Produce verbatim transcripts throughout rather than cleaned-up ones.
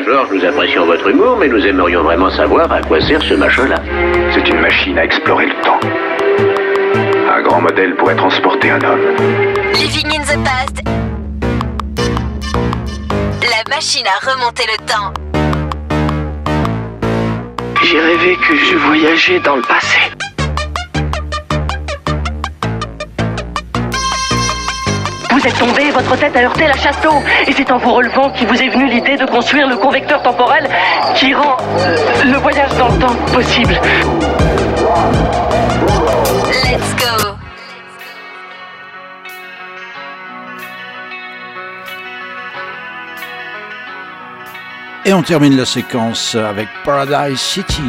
George, nous apprécions votre humour, mais nous aimerions vraiment savoir à quoi sert ce machin-là. C'est une machine à explorer le temps. Un grand modèle pourrait transporter un homme. Living in the past. La machine à remonter le temps. J'ai rêvé que je voyageais dans le passé. Vous êtes tombé, votre tête a heurté la chasse d'eau. Et c'est en vous relevant qu'il vous est venu l'idée de construire le convecteur temporel qui rend euh, le voyage dans le temps possible. Let's go. Et on termine la séquence avec Paradise City.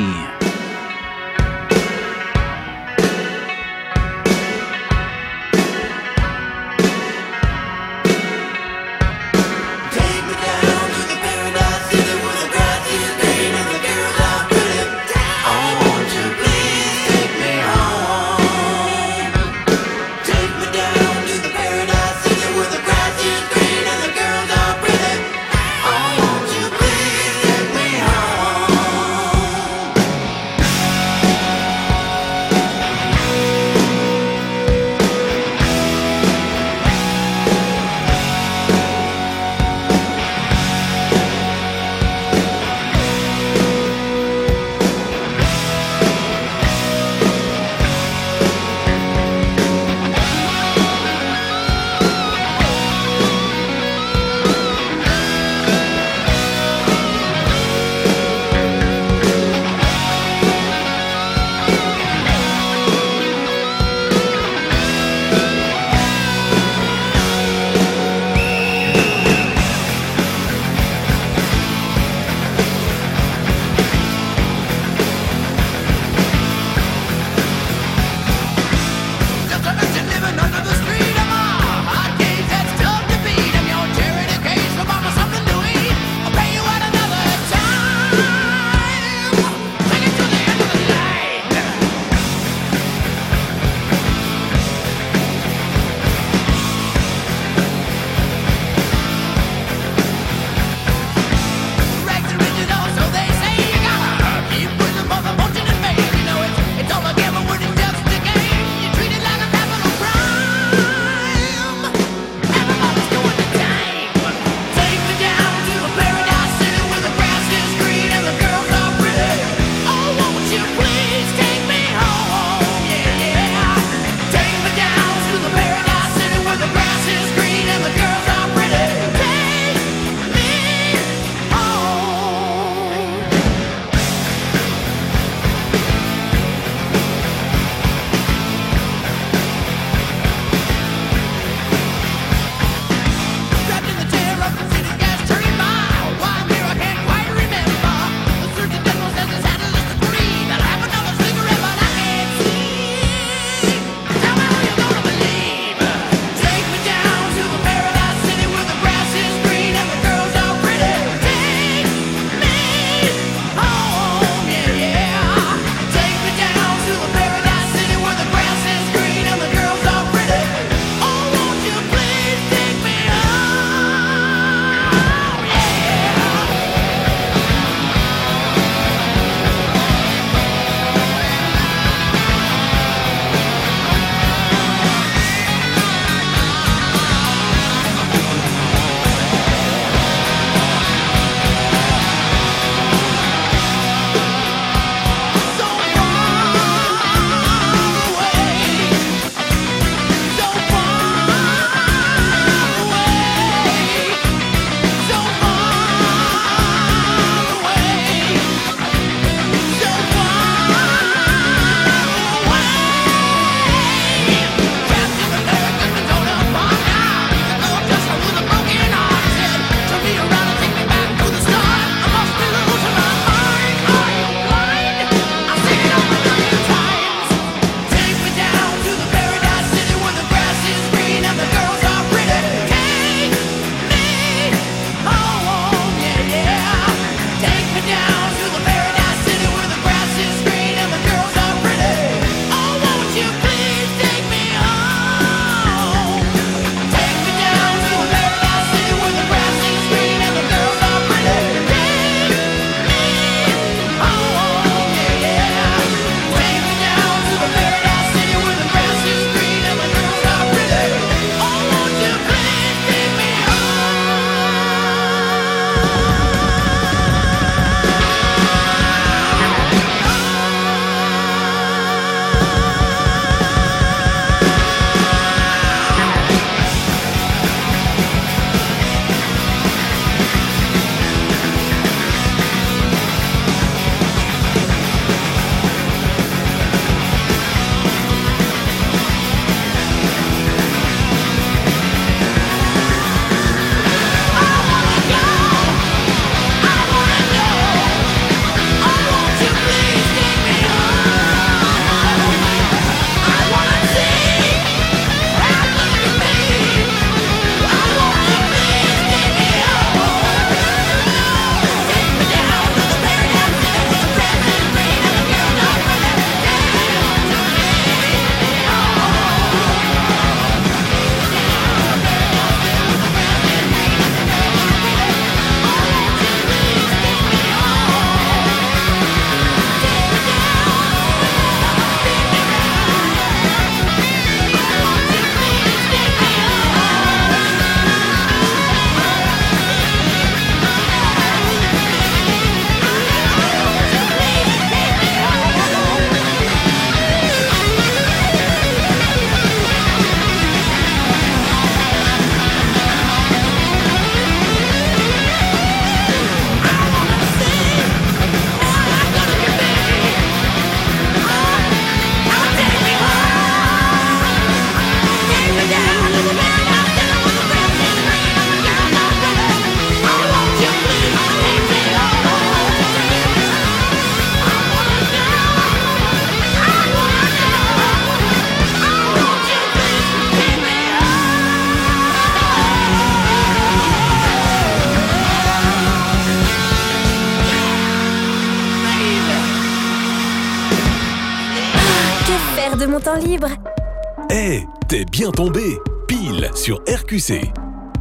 de mon temps libre. Eh, hey, t'es bien tombé. Pile sur R Q C.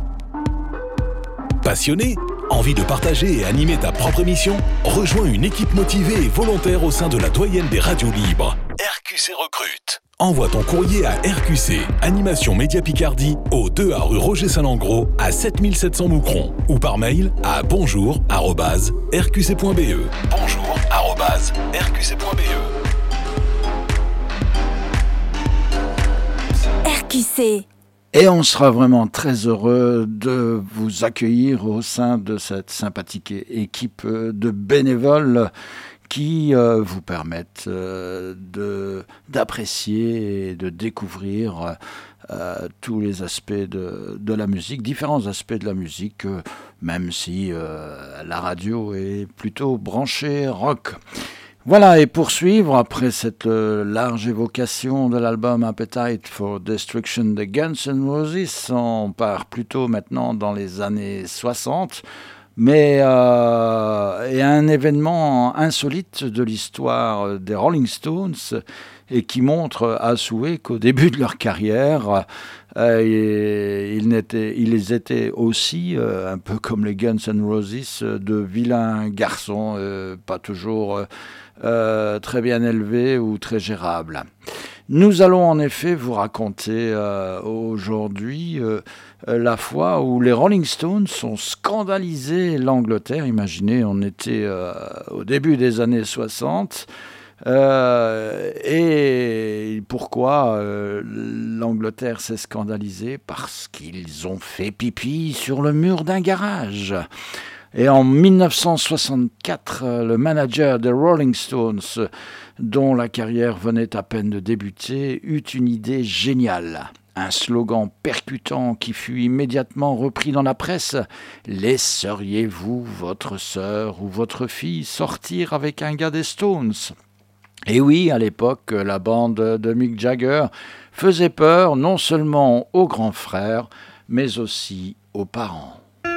Passionné? Envie de partager et animer ta propre émission? Rejoins une équipe motivée et volontaire au sein de la doyenne des radios libres. R Q C recrute. Envoie ton courrier à R Q C, Animation Média Picardie, au deux A rue Roger Saint-Langros, à sept mille sept cents Moucron, ou par mail à bonjour arobase r q c point b e. bonjour arobase r q c point b e. R Q C. Et on sera vraiment très heureux de vous accueillir au sein de cette sympathique équipe de bénévoles qui euh, vous permettent euh, de, d'apprécier et de découvrir euh, tous les aspects de, de la musique, différents aspects de la musique, euh, même si euh, la radio est plutôt branchée rock. Voilà, et pour suivre, après cette euh, large évocation de l'album Appetite for Destruction de Guns N' Roses, on part plutôt maintenant dans les années soixante, mais euh, et un événement insolite de l'histoire des Rolling Stones et qui montre à souhait qu'au début de leur carrière, euh, et, ils, n'étaient, ils étaient aussi, euh, un peu comme les Guns N' Roses, de vilains garçons, euh, pas toujours euh, très bien élevés ou très gérables. Nous allons en effet vous raconter euh, aujourd'hui euh, la fois où les Rolling Stones ont scandalisé l'Angleterre. Imaginez, on était euh, au début des années soixante. Euh, et pourquoi euh, l'Angleterre s'est scandalisée? Parce qu'ils ont fait pipi sur le mur d'un garage. Et en dix-neuf cent soixante-quatre, le manager des Rolling Stones, dont la carrière venait à peine de débuter, eut une idée géniale. Un slogan percutant qui fut immédiatement repris dans la presse. « Laisseriez-vous votre sœur ou votre fille sortir avec un gars des Stones ?» Et oui, à l'époque, la bande de Mick Jagger faisait peur non seulement aux grands frères, mais aussi aux parents.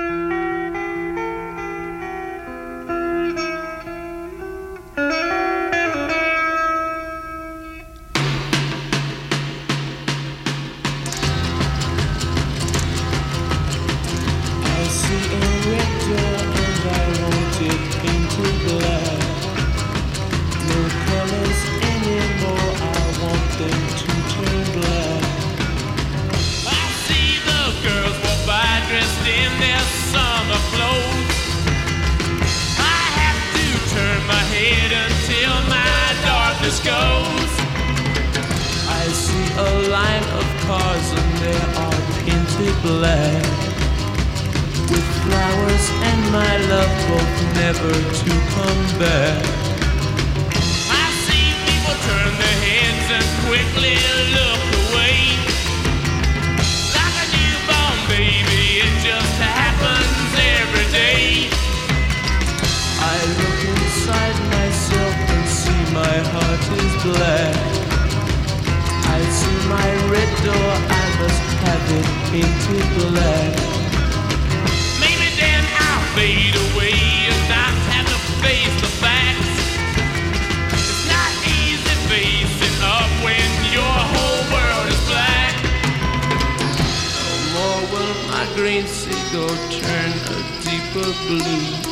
Goes. I see a line of cars and they are painted black, with flowers and my love both never to come back. I see people turn their heads and quickly look away, like a newborn baby, it just happens every day. I look inside myself and see my heart is black. I see my red door, I must have it painted black. Maybe then I'll fade away and not have to face the facts. It's not easy facing up when your whole world is black. No more will my green seagull turn a deeper blue.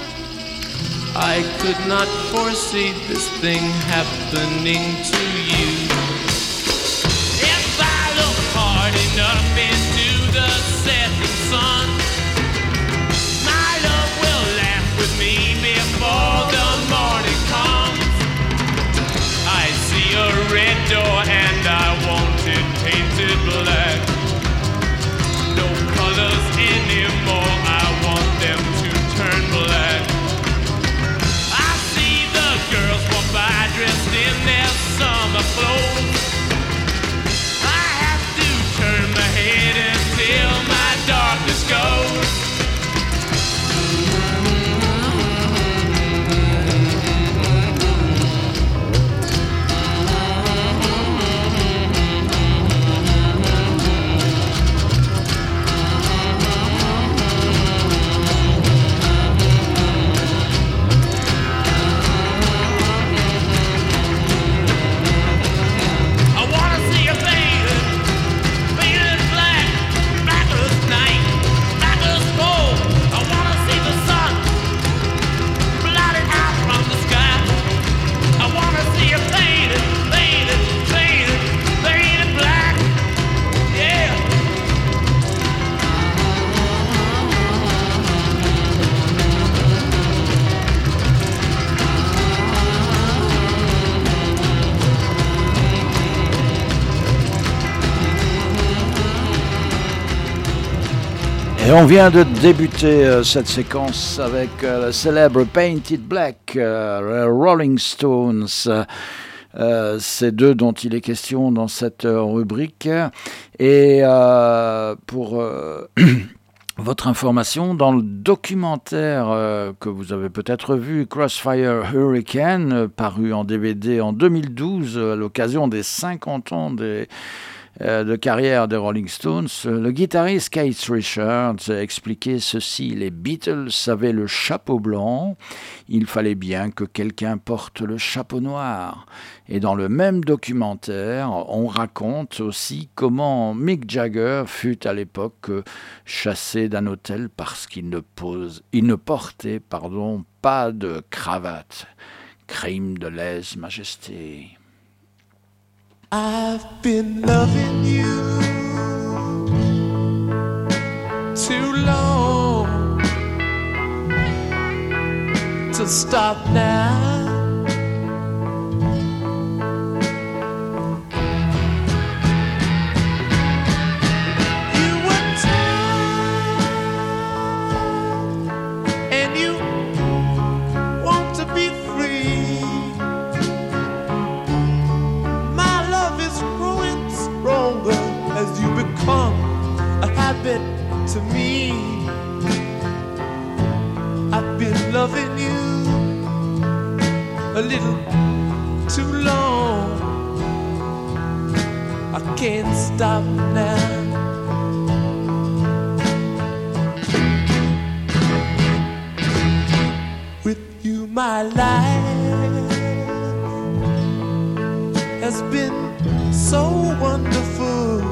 I could not foresee this thing happening to you. If I look hard enough into the setting sun, my love will laugh with me before the morning comes. I see a red door and I want it painted black. No colors anymore, I want them to turn black. Girls walk by dressed in their summer clothes. I have to turn my head Et on vient de débuter euh, cette séquence avec euh, le célèbre Painted Black, euh, Rolling Stones. Euh, c'est d'eux dont il est question dans cette euh, rubrique. Et euh, pour euh, votre information, dans le documentaire euh, que vous avez peut-être vu, Crossfire Hurricane, euh, paru en D V D en deux mille douze à l'occasion des cinquante ans des de carrière des Rolling Stones, le guitariste Keith Richards a expliqué ceci: les Beatles avaient le chapeau blanc, il fallait bien que quelqu'un porte le chapeau noir. Et dans le même documentaire, on raconte aussi comment Mick Jagger fut à l'époque chassé d'un hôtel parce qu'il ne, pose, il ne portait pardon, pas de cravate. Crime de lèse-majesté. I've been loving you too long to stop now. You were tired and you want to be free. As you become a habit to me, I've been loving you a little too long. I can't stop now. With you, my life has been so wonderful.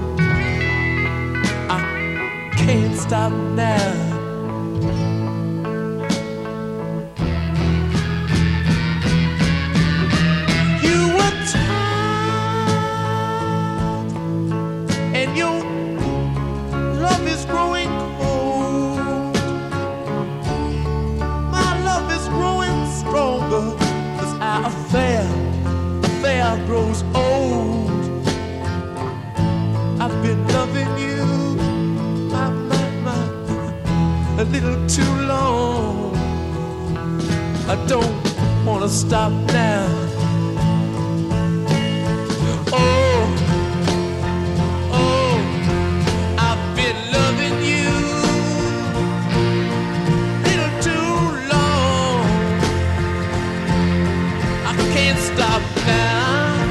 Can't stop now. You were tired and your love is growing cold. My love is growing stronger as our affair, affair grows old. I've been loving you a little too long. I don't wanna stop now. Oh, oh, I've been loving you a little too long. I can't stop now.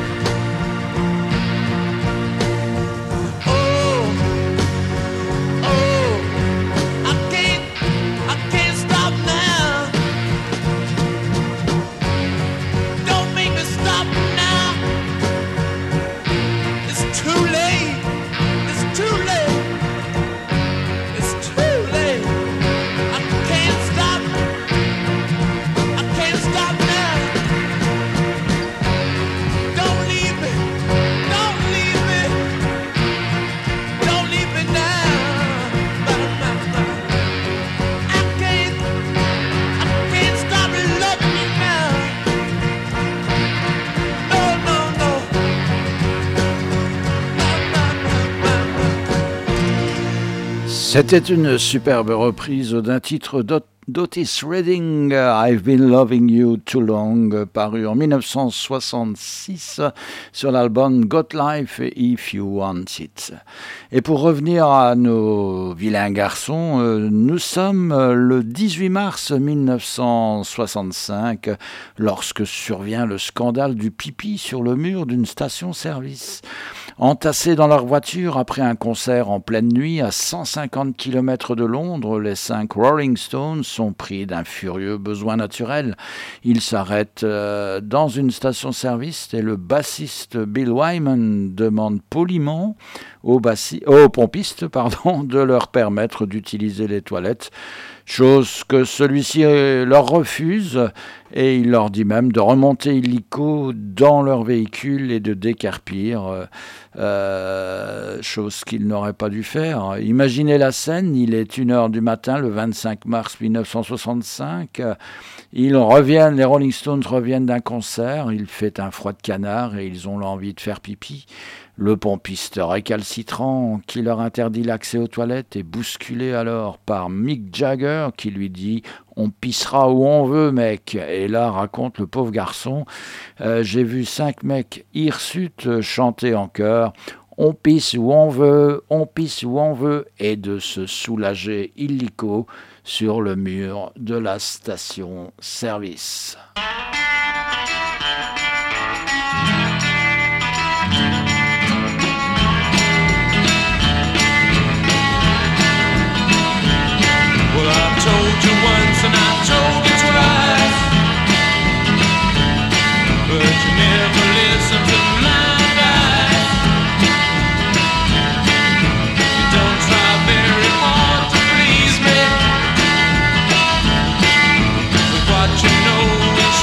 C'était une superbe reprise d'un titre d'Otis Redding, I've Been Loving You Too Long, paru en dix-neuf cent soixante-six sur l'album Got Life If You Want It. Et pour revenir à nos vilains garçons, nous sommes le dix-huit mars mille neuf cent soixante-cinq lorsque survient le scandale du pipi sur le mur d'une station-service. Entassés dans leur voiture après un concert en pleine nuit à cent cinquante kilomètres de Londres, les cinq Rolling Stones sont pris d'un furieux besoin naturel. Ils s'arrêtent euh, dans une station-service et le bassiste Bill Wyman demande poliment aux, bassi- aux pompistes pardon, de leur permettre d'utiliser les toilettes, chose que celui-ci leur refuse, et il leur dit même de remonter illico dans leur véhicule et de décarpir, euh, euh, chose qu'ils n'auraient pas dû faire. Imaginez la scène, il est une heure du matin, le vingt-cinq mars mille neuf cent soixante-cinq, ils reviennent, les Rolling Stones reviennent d'un concert, il fait un froid de canard et ils ont l'envie de faire pipi. Le pompiste récalcitrant qui leur interdit l'accès aux toilettes est bousculé alors par Mick Jagger qui lui dit « On pissera où on veut, mec !» Et là, raconte le pauvre garçon, euh, j'ai vu cinq mecs hirsutes chanter en chœur « On pisse où on veut, on pisse où on veut » et de se soulager illico sur le mur de la station-service. Well, I told you once and I told you twice, but you never listen to my advice. You don't try very hard to please me, but what you know is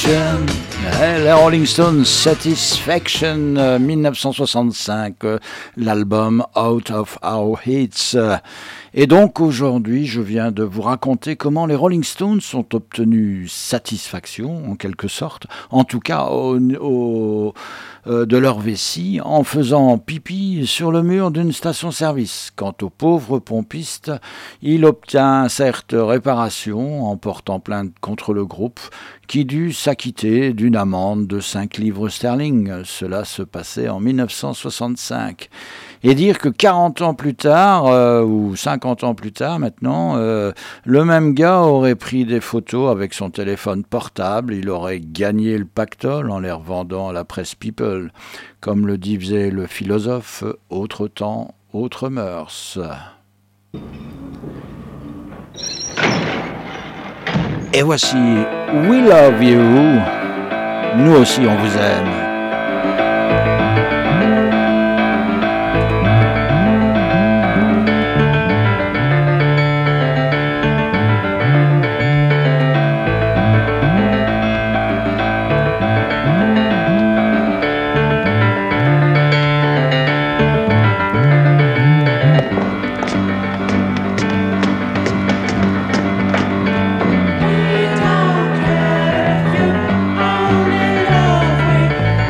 Satisfaction. Les Rolling Stones, Satisfaction, euh, dix-neuf cent soixante-cinq, euh, l'album Out of Our Hits. Et donc aujourd'hui, je viens de vous raconter comment les Rolling Stones ont obtenu satisfaction, en quelque sorte, en tout cas au, au, euh, de leur vessie, en faisant pipi sur le mur d'une station-service. Quant au pauvre pompiste, il obtint certes réparation en portant plainte contre le groupe, qui dut s'acquitter d'une amende de cinq livres sterling. Cela se passait en dix-neuf cent soixante-cinq. Et dire que quarante ans plus tard, euh, ou cinquante ans plus tard maintenant, euh, le même gars aurait pris des photos avec son téléphone portable, il aurait gagné le pactole en les revendant à la presse People. Comme le disait le philosophe, autre temps, autre mœurs. Et voici We Love You, nous aussi on vous aime. We don't care if you only love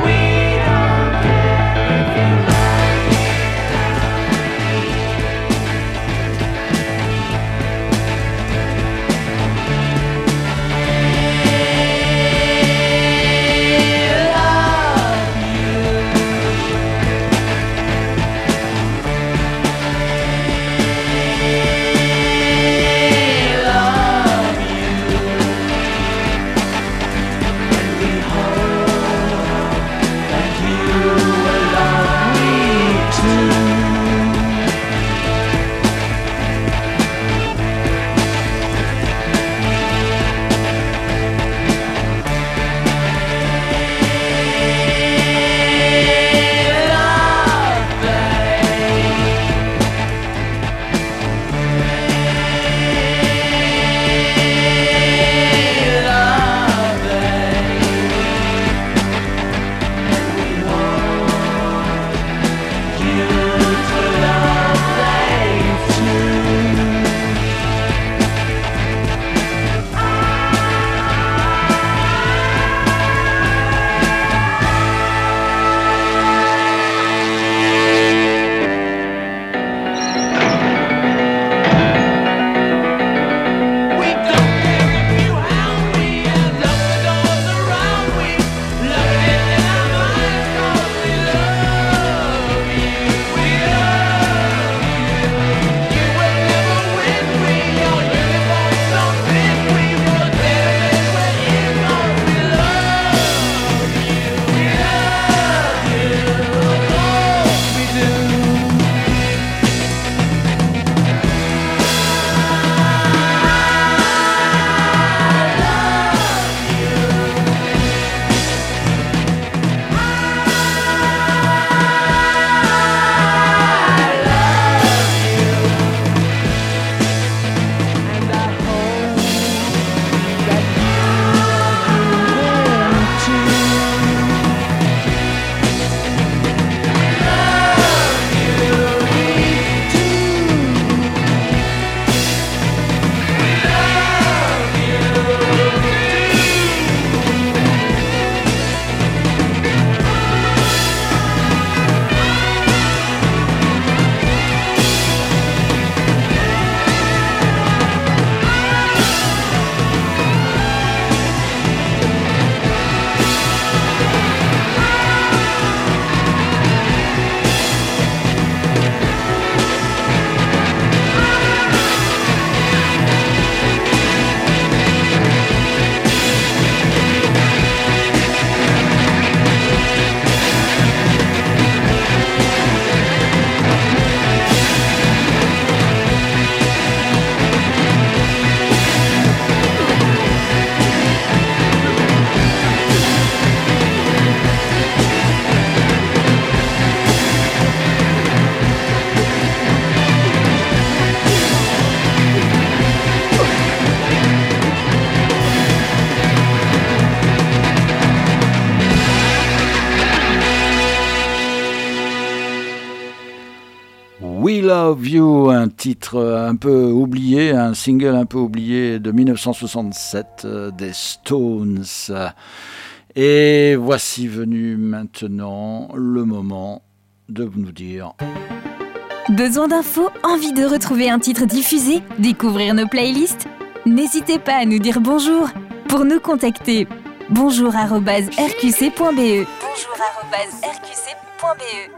We Love You, un titre un peu oublié, un single un peu oublié de dix-neuf cent soixante-sept euh, des Stones. Et voici venu maintenant le moment de nous dire... Besoin d'infos, envie de retrouver un titre diffusé, découvrir nos playlists? N'hésitez pas à nous dire bonjour. Pour nous contacter, bonjour arobase r q c point b e. Bonjour arobase r q c point b e.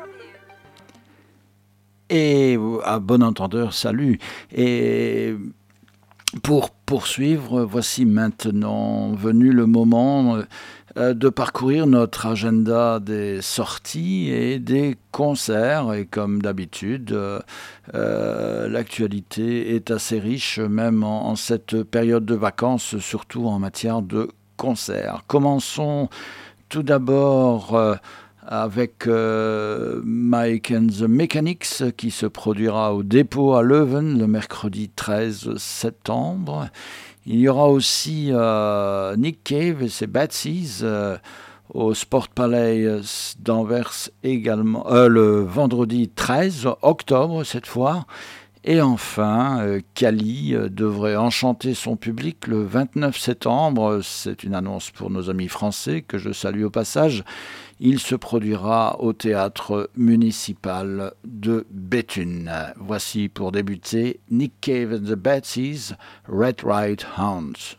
Et à bon entendeur, salut. Et pour poursuivre, voici maintenant venu le moment de parcourir notre agenda des sorties et des concerts. Et comme d'habitude, euh, l'actualité est assez riche, même en, en cette période de vacances, surtout en matière de concerts. Commençons tout d'abord... Euh, avec euh, Mike and the Mechanics qui se produira au dépôt à Leuven le mercredi treize septembre. Il y aura aussi euh, Nick Cave et ses Batsies euh, au Sport Palais d'Anvers également, euh, le vendredi treize octobre cette fois. Et enfin, euh, Kali euh, devrait enchanter son public le vingt-neuf septembre. C'est une annonce pour nos amis français que je salue au passage. Il se produira au théâtre municipal de Béthune. Voici pour débuter Nick Cave and the Batsies, Red Right Hounds.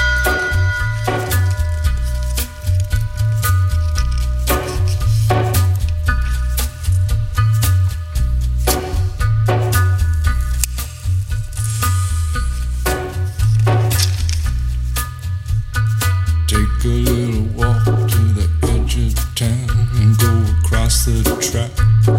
Take a little walk to the edge of town and go across the track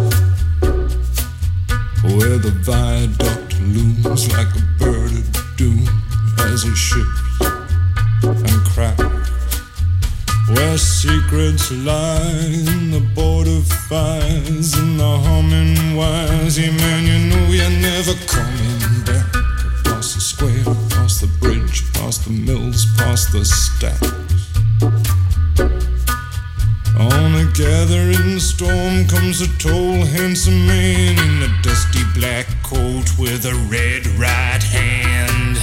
where the viaduct looms like a bird of doom as it ships and cracks, where secrets lie in the border fires and the humming wires. Yeah, man, you know you're never coming back. Across the square, across the bridge, past the mills, past the stacks. On a gathering storm comes a tall, handsome man in a dusty black coat with a red right hand.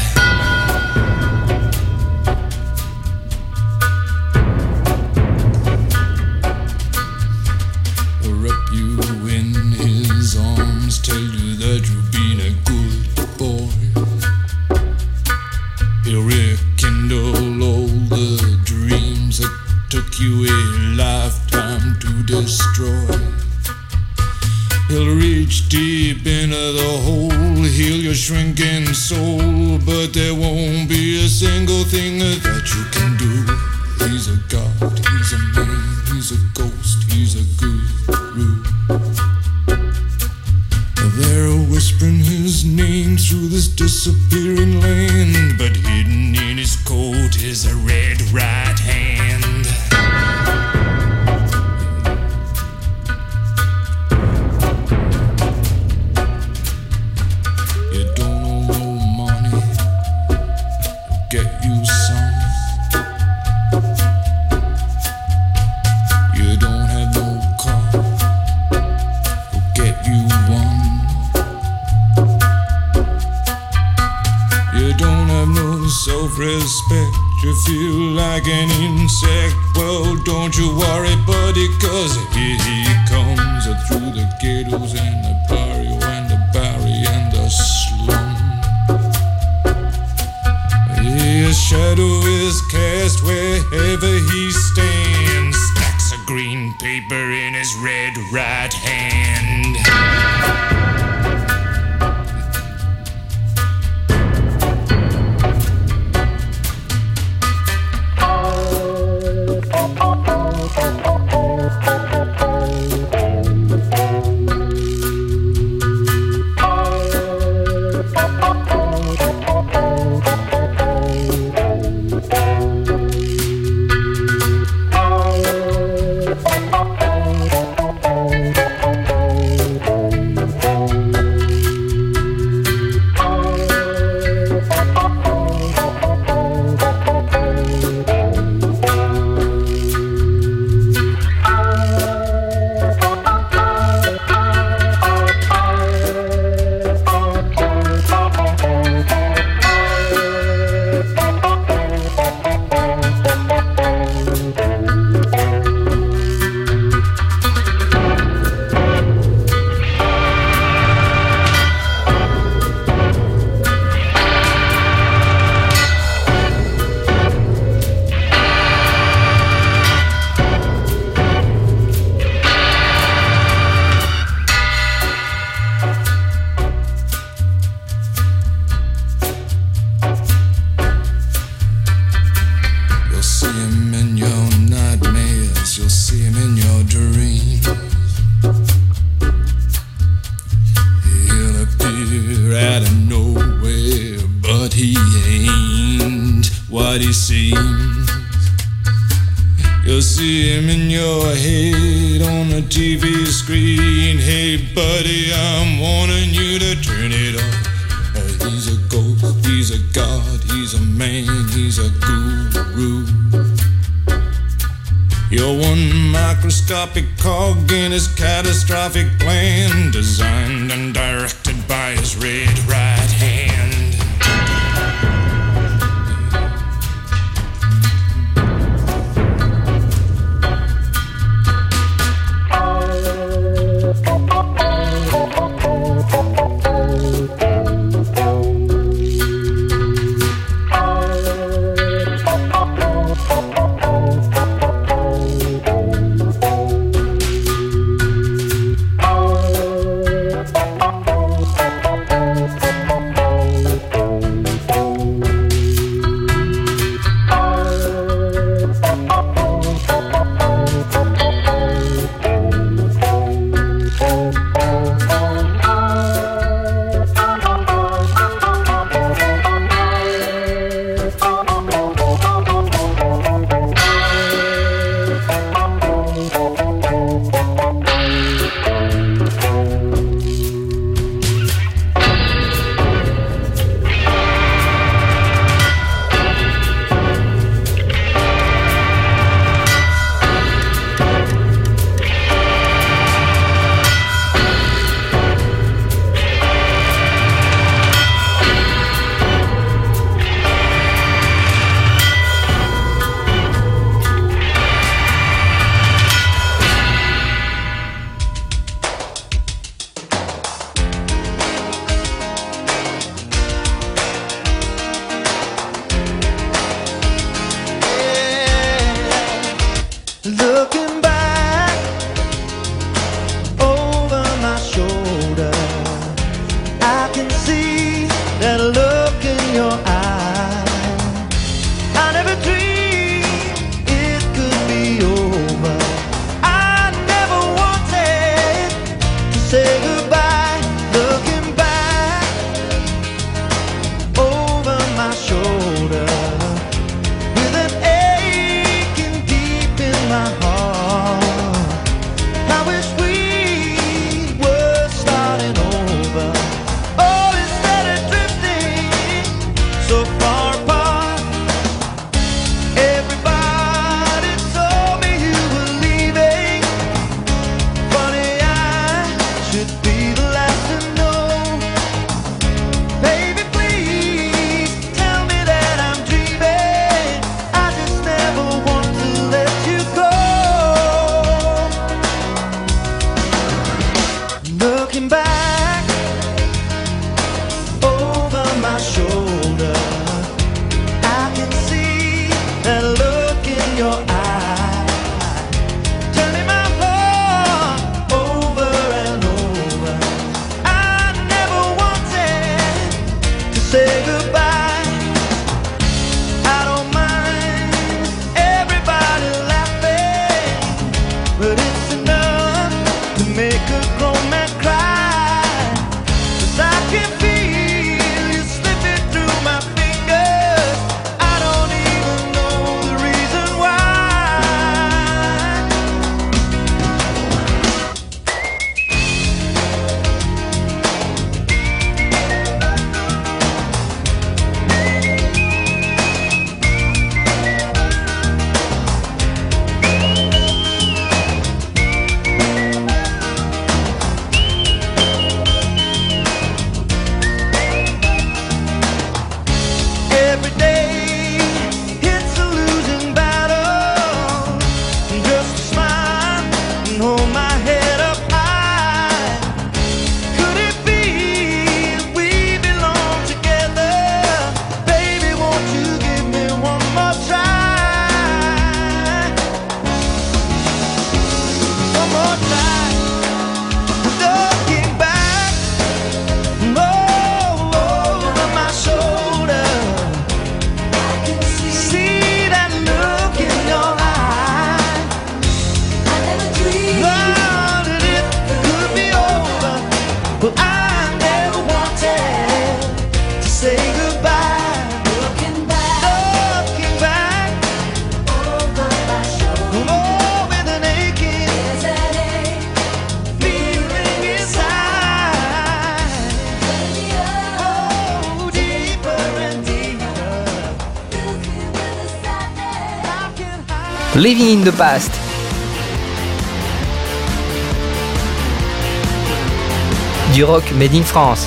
He'll wrap you in his arms, tell you that you've been a good boy. He'll rekindle all the dreams that took you a lifetime to destroy. He'll reach deep into the hole, heal your shrinking soul, but there won't be a single thing that you can do. He's a god, he's a man, he's a ghost, he's a guru. They're whispering his name through this disappearing land, but hidden in his coat is a red right hand. You don't owe no money, get you some. You don't have no car, get you one. You don't have no self-respect, you feel like an insect. Well, don't you worry, buddy, cause here he comes through the ghettos and the barrio and the barry and the slum. His shadow is cast wherever he stands, stacks of green paper in his red right hand. he seems. You'll see him in your head on the T V screen. Hey buddy, I'm warning you to turn it off. Uh, he's a ghost, he's a god, he's a man, he's a guru. You're one microscopic cog in his catastrophic plan, designed and directed by his red right hand. say goodbye. Looking back, looking Living in the Past. Du rock made in France.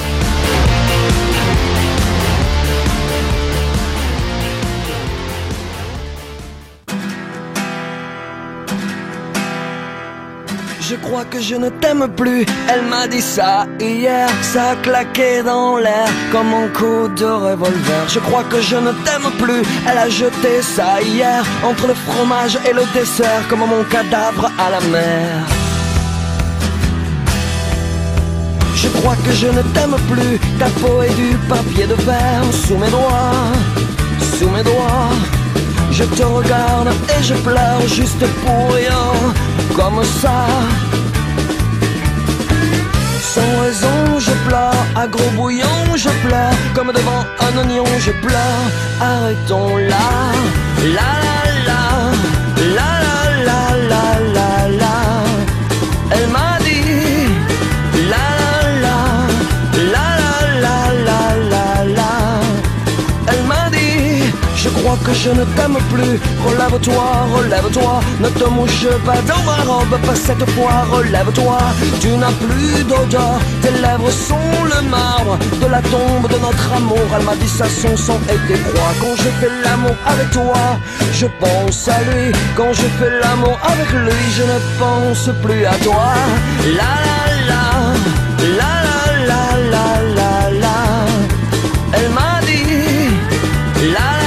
Je crois que je ne t'aime plus, elle m'a dit ça hier, ça a claqué dans l'air comme un coup de revolver. Je crois que je ne t'aime plus, elle a jeté ça hier, entre le fromage et le dessert, comme mon cadavre à la mer. Je crois que je ne t'aime plus, ta peau est du papier de verre sous mes doigts, sous mes doigts. Je te regarde et je pleure juste pour rien, comme ça. Sans raison je pleure, à gros bouillon je pleure, comme devant un oignon je pleure. Arrêtons là, la la la, la la la la la la. Elle m'a dit, la la la, la la la la la la. Elle m'a dit, je crois que je ne t'aime plus, relève-toi, relève-toi, ne te mouche pas dans ma robe, pas cette fois, relève-toi, tu n'as plus d'odeur, tes lèvres sont le marbre de la tombe de notre amour. Elle m'a dit ça, son sang était froid, quand je fais l'amour avec toi, je pense à lui, quand je fais l'amour avec lui, je ne pense plus à toi. La la la, la la la la la la. Elle m'a dit, la la.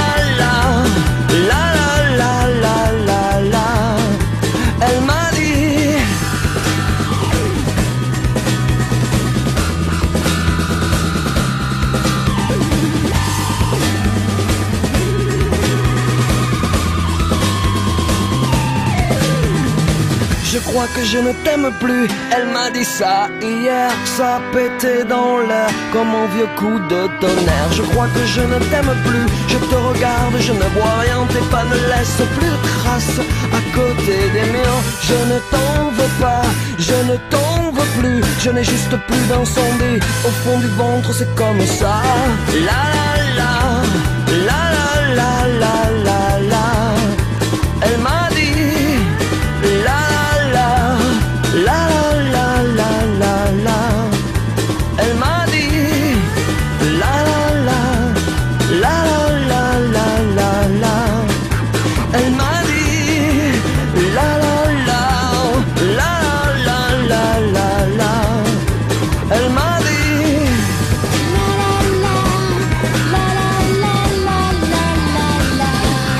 Je crois que je ne t'aime plus, elle m'a dit ça hier, ça a pété dans l'air comme un vieux coup de tonnerre. Je crois que je ne t'aime plus, je te regarde, je ne vois rien, tes pas ne laissent plus de traces à côté des miens. Je ne t'en veux pas, je ne t'en veux plus, je n'ai juste plus d'incendie au fond du ventre, c'est comme ça. La la la, la la la la la la. Elle m'a dit, la la la la la la. Elle m'a dit, la la la, la la la la la. Elle m'a dit, la la la, la la la la la. Elle m'a dit, la la la, la la la la la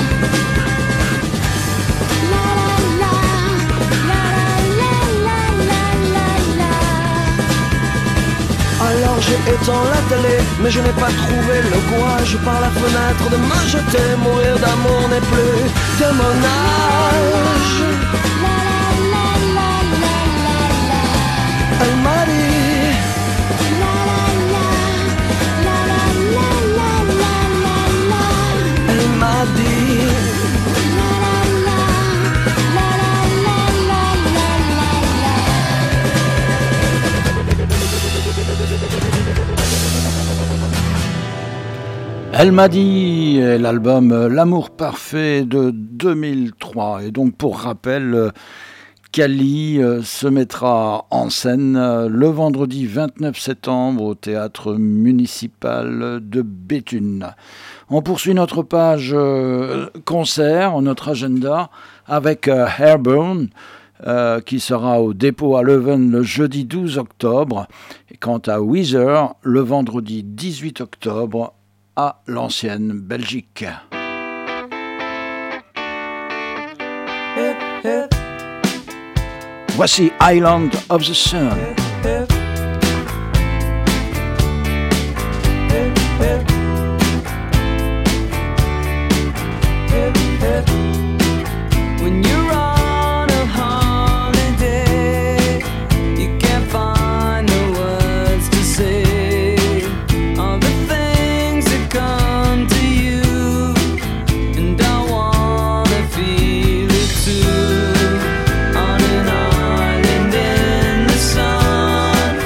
la. Alors j'ai éteint la télé, mais je n'ai pas trouvé le courage par la fenêtre de me jeter. Mourir d'amour n'est plus de mon âge. Elle m'a dit, elle m'a dit, Elle m'a dit, l'album L'amour parfait de deux mille trois. Et donc pour rappel, Kali se mettra en scène le vendredi vingt-neuf septembre au théâtre municipal de Béthune. On poursuit notre page concert, notre agenda, avec Airborne, euh, qui sera au dépôt à Leuven le jeudi douze octobre. Et quant à Weezer, le vendredi dix-huit octobre à l'ancienne Belgique. Voici Island of the Sun. When you're on a holiday, you can't find the words to say all the things that come to you, and I wanna feel it too. On an island in the sun,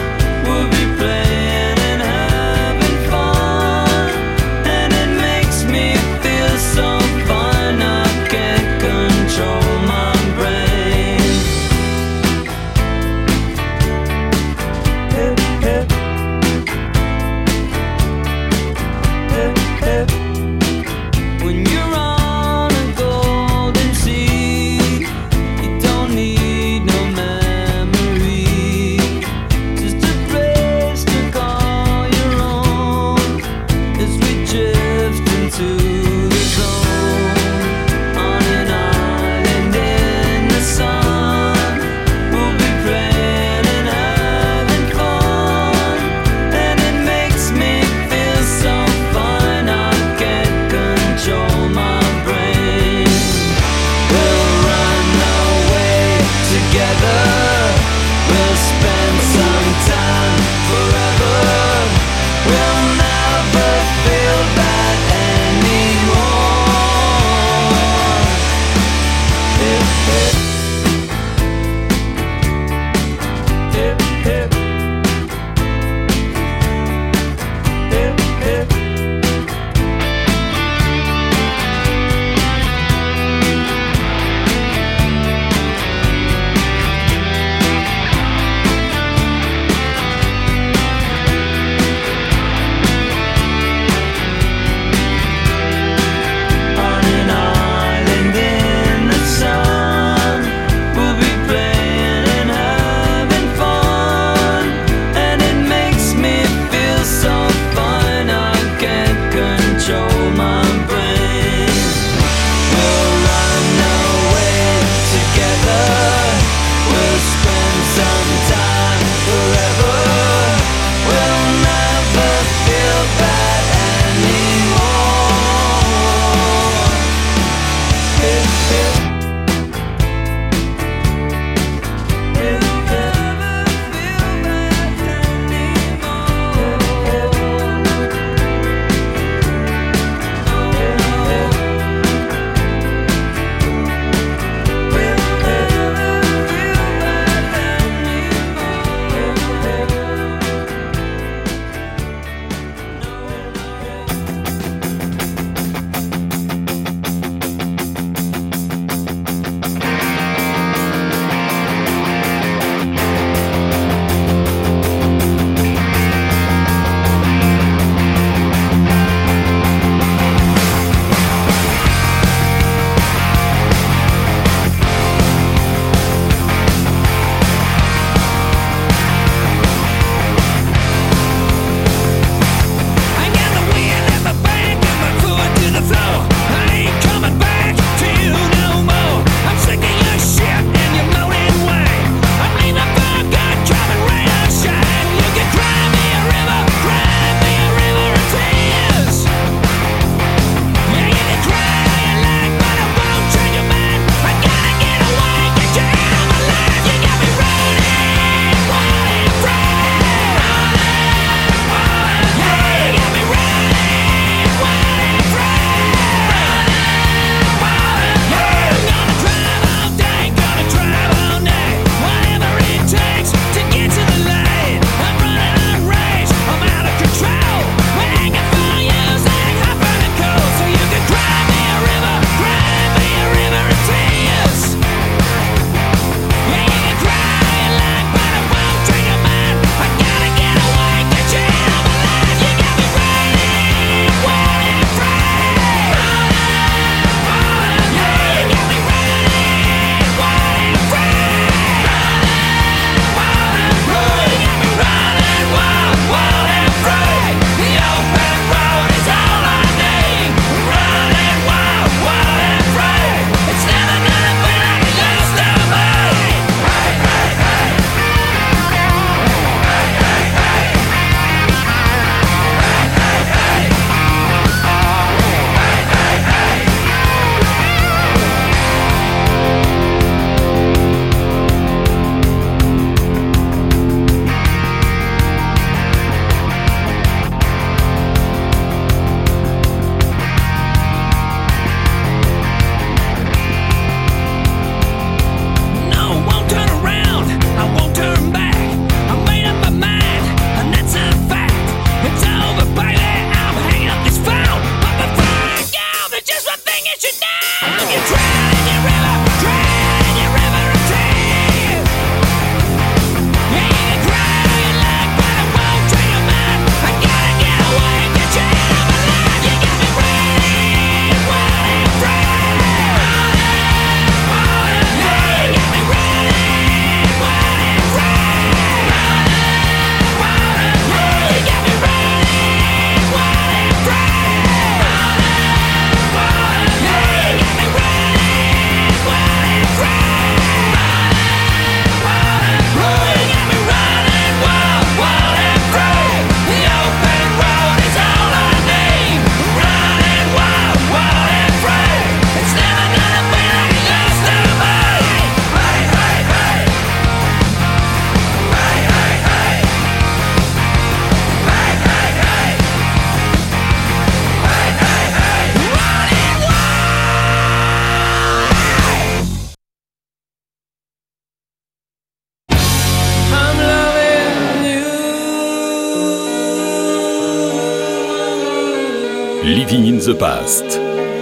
Living in the Past.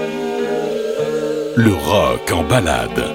Le rock en balade.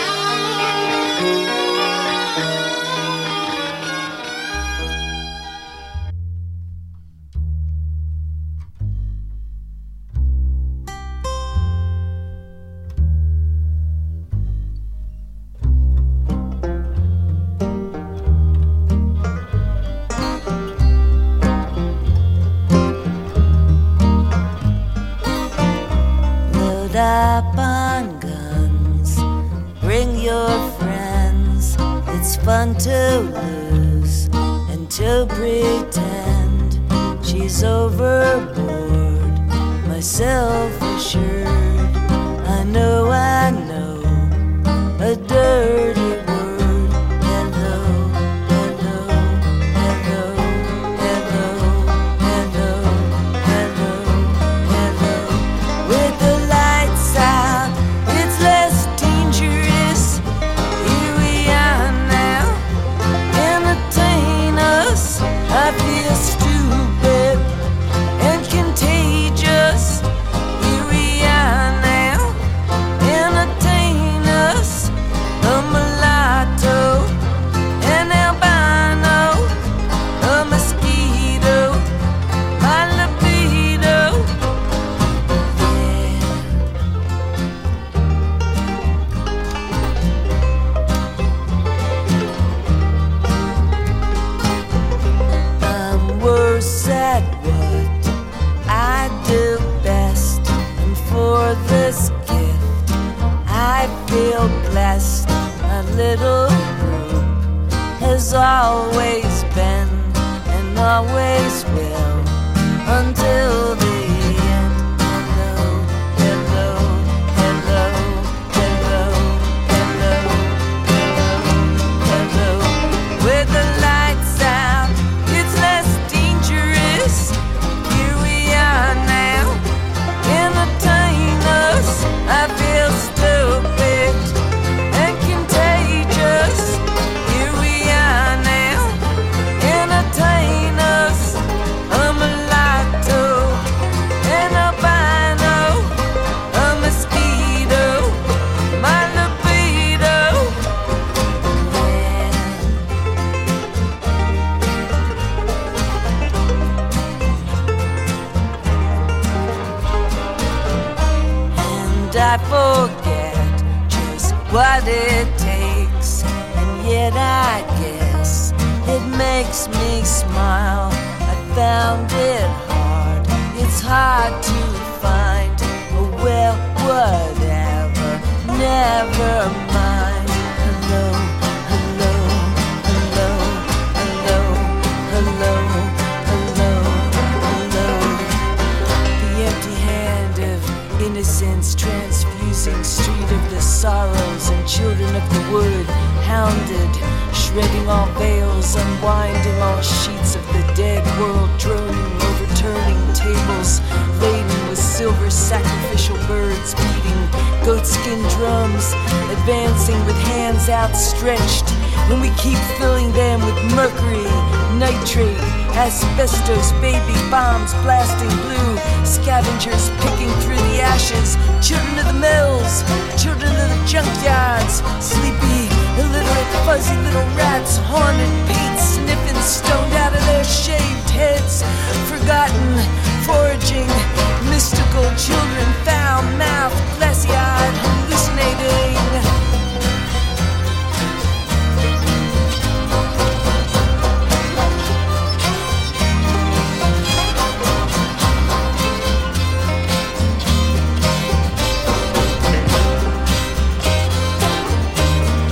Outstretched when we keep filling them with mercury, nitrate, asbestos, baby bombs blasting blue, scavengers picking through the ashes, children of the mills, children of the junkyards, sleepy, illiterate, fuzzy little rats, haunted, paint sniffing, stoned out of their shaved heads, forgotten, foraging, mystical children, foul-mouthed, glassy-eyed, hallucinating.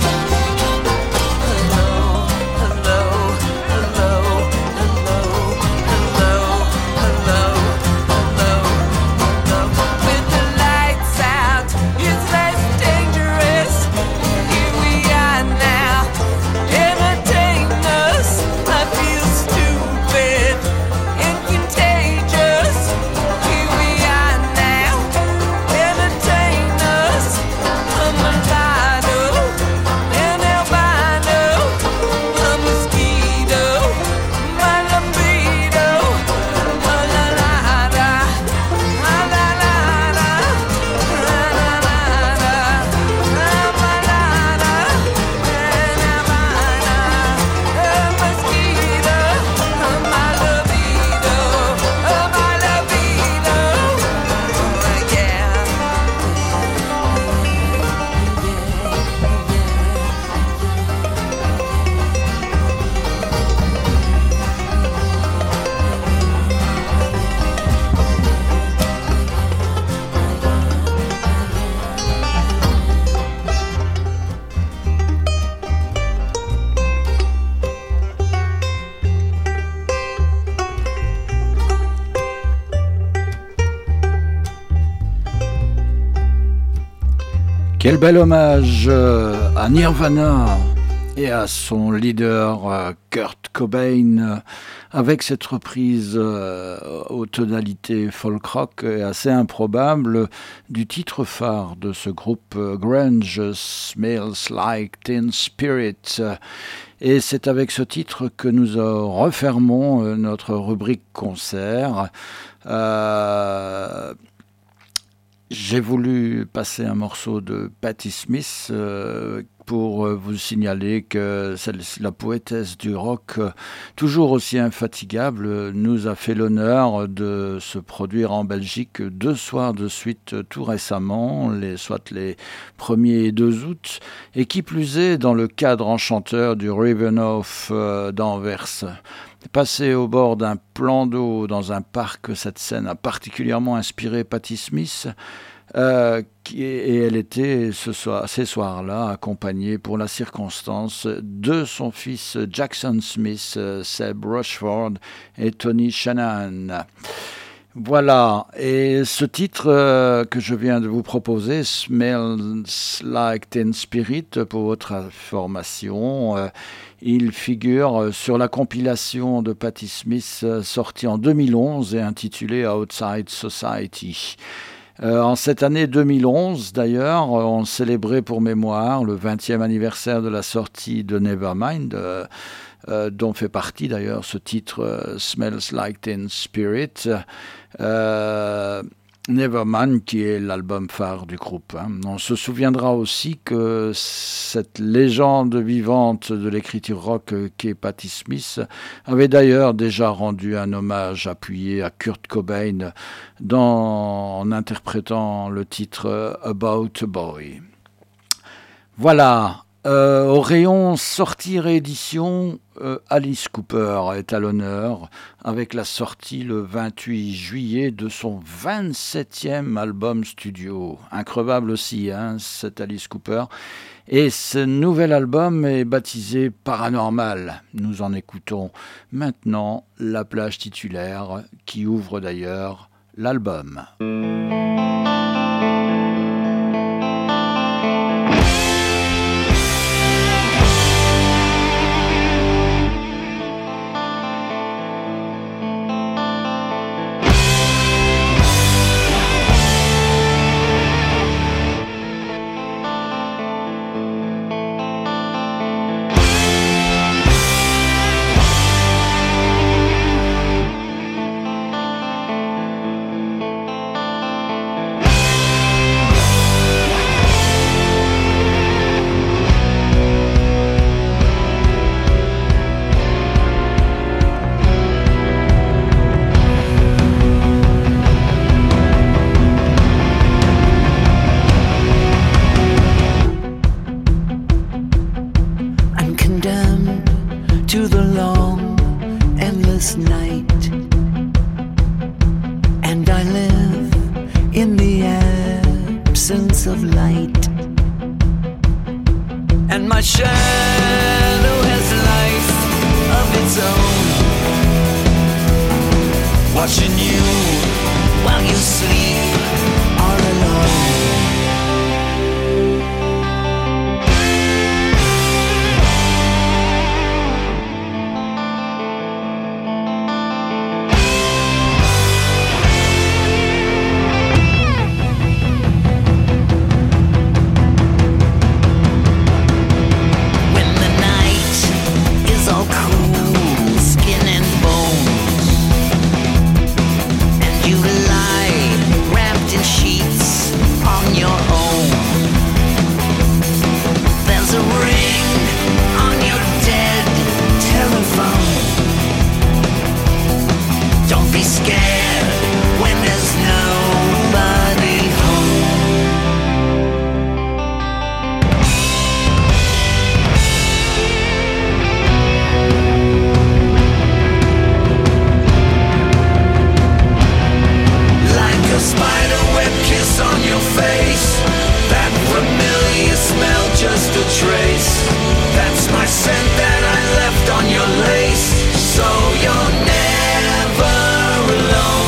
Hello, hello, hello, hello. Quel bel hommage à Nirvana et à son leader Kurt Cobain avec cette reprise aux tonalités folk rock et assez improbable du titre phare de ce groupe grunge, Smells Like Teen Spirit. Et c'est avec ce titre que nous refermons notre rubrique concert. Euh, J'ai voulu passer un morceau de Patti Smith euh, pour vous signaler que la poétesse du rock, toujours aussi infatigable, nous a fait l'honneur de se produire en Belgique deux soirs de suite tout récemment, les, soit les premier et deux août, et qui plus est dans le cadre enchanteur du Ravenhof euh, d'Anvers. Passée au bord d'un plan d'eau dans un parc, cette scène a particulièrement inspiré Patti Smith, euh, qui, et elle était ce soir, ces soirs-là accompagnée pour la circonstance de son fils Jackson Smith, Seb Rochford et Tony Shanahan. Voilà, et ce titre euh, que je viens de vous proposer, Smells Like Teen Spirit, pour votre information, euh, il figure sur la compilation de Patti Smith euh, sortie en deux mille onze et intitulée Outside Society. Euh, en cette année deux mille onze, d'ailleurs, on célébrait pour mémoire le vingtième anniversaire de la sortie de Nevermind, euh, euh, dont fait partie d'ailleurs ce titre euh, Smells Like Teen Spirit. Euh, Nevermind, qui est l'album phare du groupe. Hein. On se souviendra aussi que cette légende vivante de l'écriture rock qu'est Patti Smith avait d'ailleurs déjà rendu un hommage appuyé à Kurt Cobain dans, en interprétant le titre About a Boy. Voilà. Euh, au rayon sortie réédition, euh, Alice Cooper est à l'honneur avec la sortie le vingt-huit juillet de son vingt-septième album studio. Incroyable aussi, hein, cet Alice Cooper. Et ce nouvel album est baptisé Paranormal. Nous en écoutons maintenant la plage titulaire qui ouvre d'ailleurs l'album. Scent that I left on your lace, so you're never alone.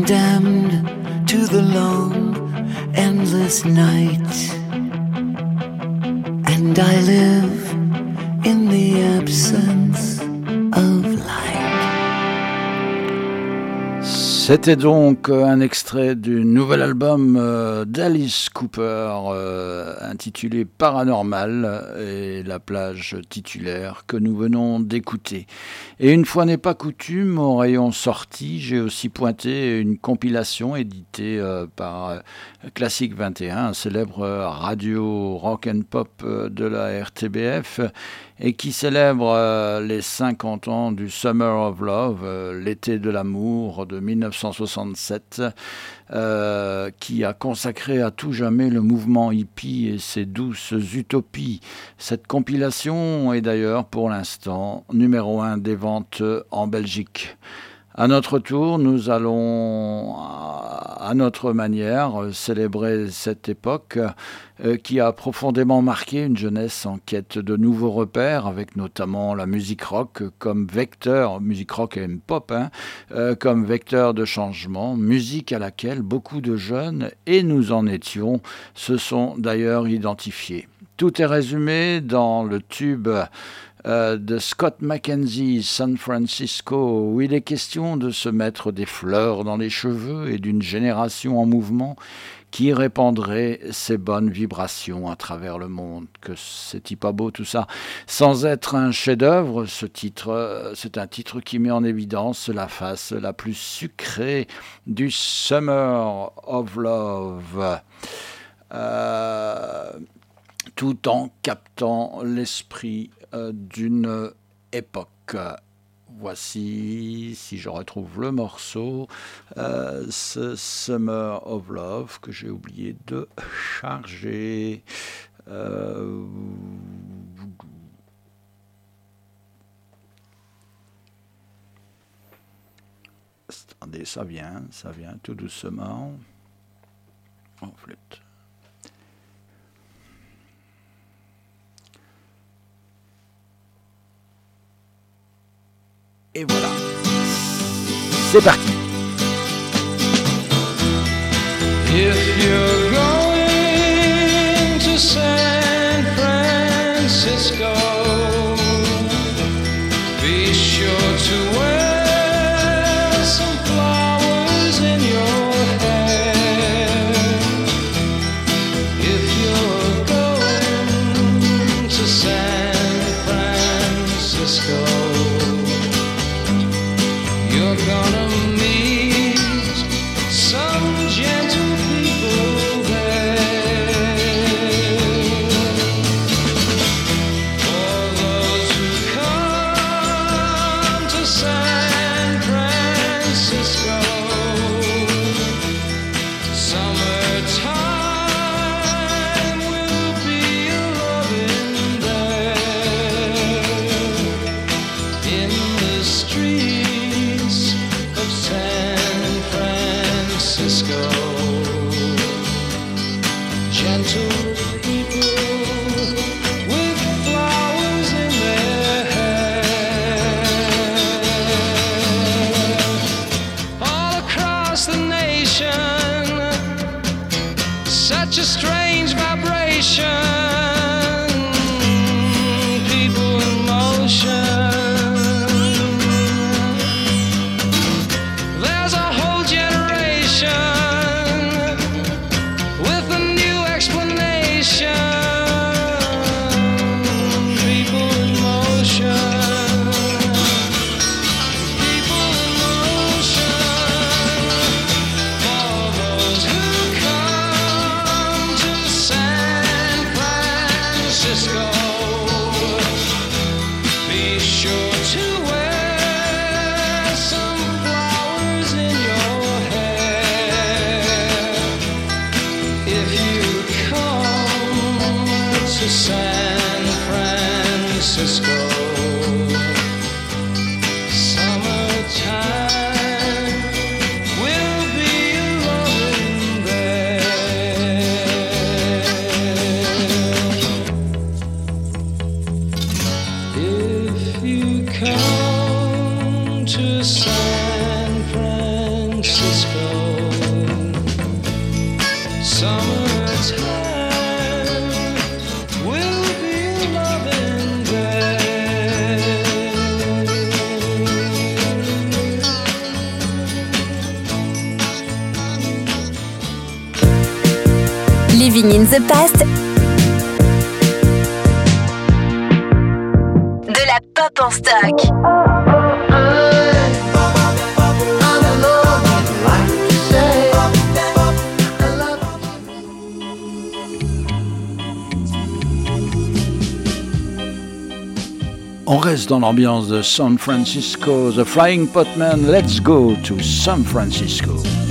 condemned to the long, endless night. And I live in the absence of light. C'était donc un extrait du nouvel album euh, d'Alice Cooper euh, intitulé Paranormal et la plage titulaire que nous venons d'écouter. Et une fois n'est pas coutume, au rayon sorti, j'ai aussi pointé une compilation éditée euh, par euh, Classique vingt et un, un célèbre radio rock and pop euh, de la R T B F, et qui célèbre euh, les cinquante ans du Summer of Love, euh, l'été de l'amour de dix-neuf cent soixante-sept, euh, qui a consacré à tout jamais le mouvement hippie et ses douces utopies. Cette compilation est d'ailleurs pour l'instant numéro un des ventes en Belgique. À notre tour, nous allons, à notre manière, célébrer cette époque euh, qui a profondément marqué une jeunesse en quête de nouveaux repères, avec notamment la musique rock comme vecteur, musique rock et pop, hein, euh, comme vecteur de changement, musique à laquelle beaucoup de jeunes, et nous en étions, se sont d'ailleurs identifiés. Tout est résumé dans le tube Euh, de Scott McKenzie, San Francisco, où il est question de se mettre des fleurs dans les cheveux et d'une génération en mouvement qui répandrait ses bonnes vibrations à travers le monde. Que c'est-il pas beau tout ça? Sans être un chef-d'œuvre, ce titre, c'est un titre qui met en évidence la face la plus sucrée du Summer of Love. Euh, tout en captant l'esprit d'une époque. Voici, si je retrouve le morceau, euh, ce Summer of Love que j'ai oublié de charger. Euh, attendez, ça vient, ça vient tout doucement. En flûte. Et voilà, c'est parti. If you're going to San Francisco, be sure to wear some flowers in your hair. If you're going to San Francisco, you're gonna meet some gentle people there. For those who come to San Francisco, summertime will be a-loving there. In the streets of San Francisco, gentle people with flowers in their hair. All across the nation, such a strange vibration, people in motion. There's a whole generation with a new explanation. People in motion. People in motion. For those who come to San Francisco, be sure to wear some flowers in your hair. If you come to San Francisco, summertime will be a-loving there. If you come to San Francisco, in the Past. De la pop en stock. On reste dans l'ambiance de San Francisco. The Flying Potmen, let's go to San Francisco.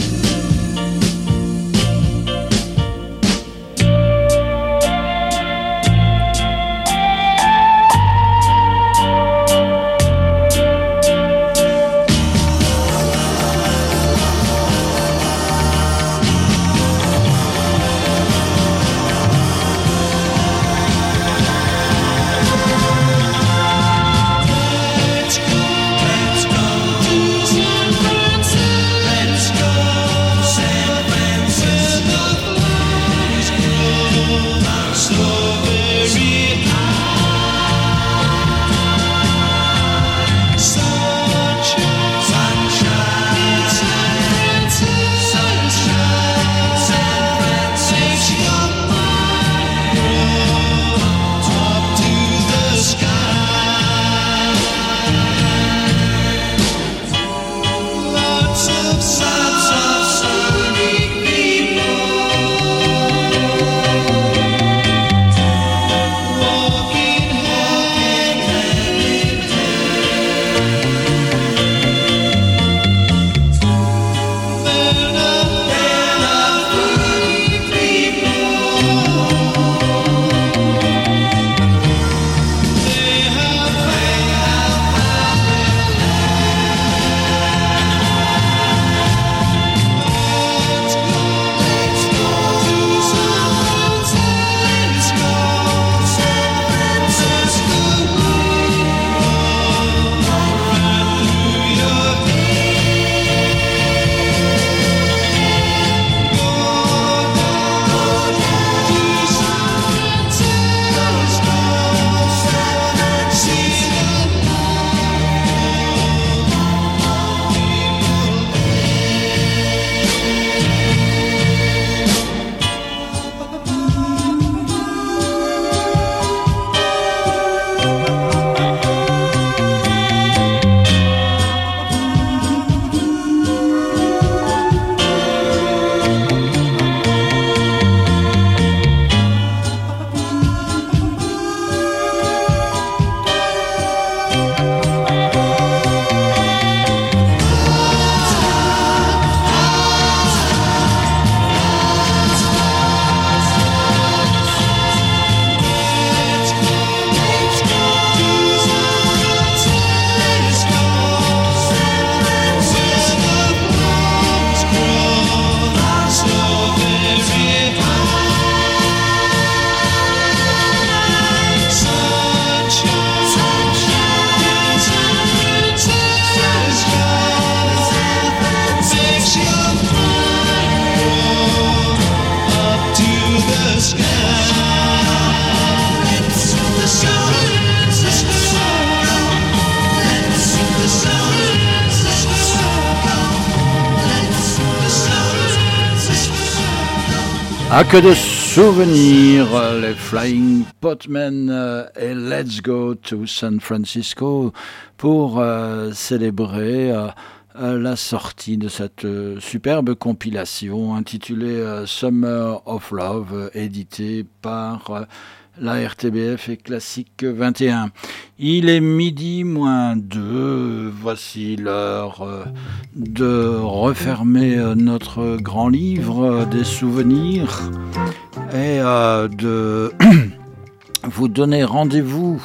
Ah, que de souvenirs, les Flying Potmen euh, et Let's Go to San Francisco pour euh, célébrer euh, euh, la sortie de cette euh, superbe compilation intitulée euh, Summer of Love, euh, éditée par euh, la R T B F et Classique vingt et un. Il est midi moins deux, voici l'heure euh, de refermer euh, notre grand livre euh, des souvenirs et euh, de vous donner rendez-vous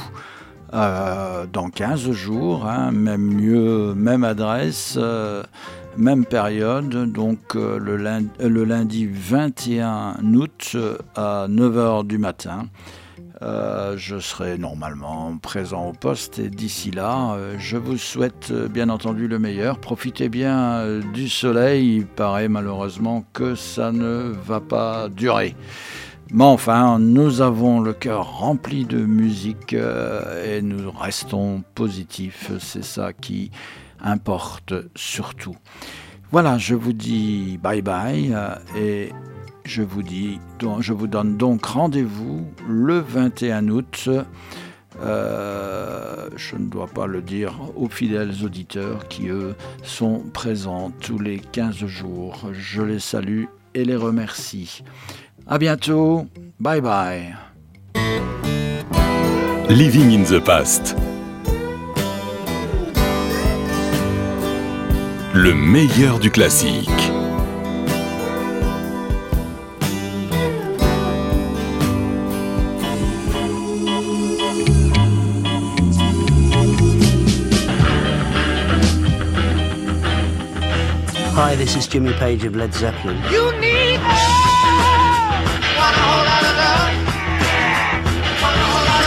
euh, dans quinze jours, hein, même lieu, même adresse, euh, même période, donc euh, le, lundi, le lundi vingt et un août euh, à neuf heures du matin. Euh, je serai normalement présent au poste et d'ici là, euh, je vous souhaite euh, bien entendu le meilleur. Profitez bien euh, du soleil, il paraît malheureusement que ça ne va pas durer. Mais enfin, nous avons le cœur rempli de musique euh, et nous restons positifs, c'est ça qui importe surtout. Voilà, je vous dis bye bye euh, et je vous dis, donc, je vous donne donc rendez-vous le vingt et un août. Euh, je ne dois pas le dire aux fidèles auditeurs qui, eux, sont présents tous les quinze jours. Je les salue et les remercie. À bientôt. Bye bye. Living in the Past. Le meilleur du classique. Hi, this is Jimmy Page of Led Zeppelin. You need love. Want a whole lot of love. Want a whole lot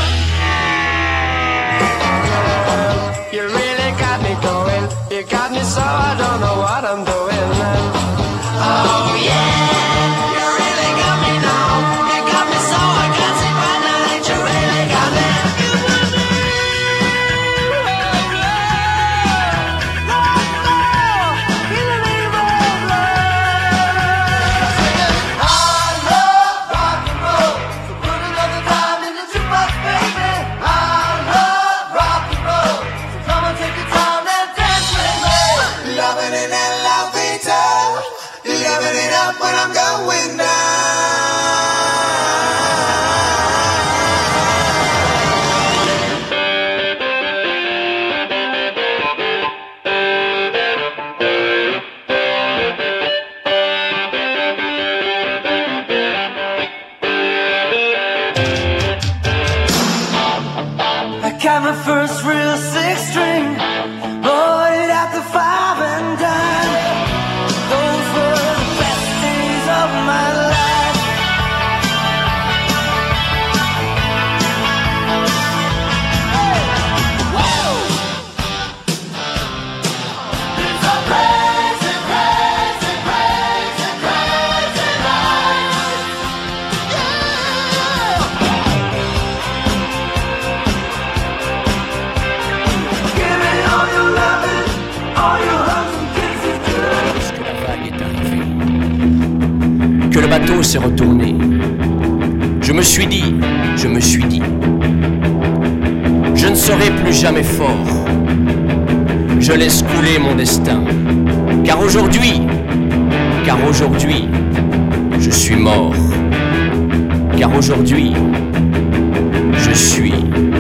of love. You really got me going. You got me so I don't know what I'm doing. Oh yeah. You really got me now. You got me so I can't sleep at night. You really got me. When I'm going down. I got my first real six string, bought it at the five and dime. Those were the best days of my life. Whoa! It's a crazy, crazy, crazy, crazy life. Yeah! Give me all your loving, all your hugs and kisses too. Lorsque la vague est arrivée, que le bateau s'est retourné, je me suis dit, je me suis dit, je ne serai plus jamais fort. Je laisse couler mon destin, car aujourd'hui, car aujourd'hui, je suis mort. Car aujourd'hui, je suis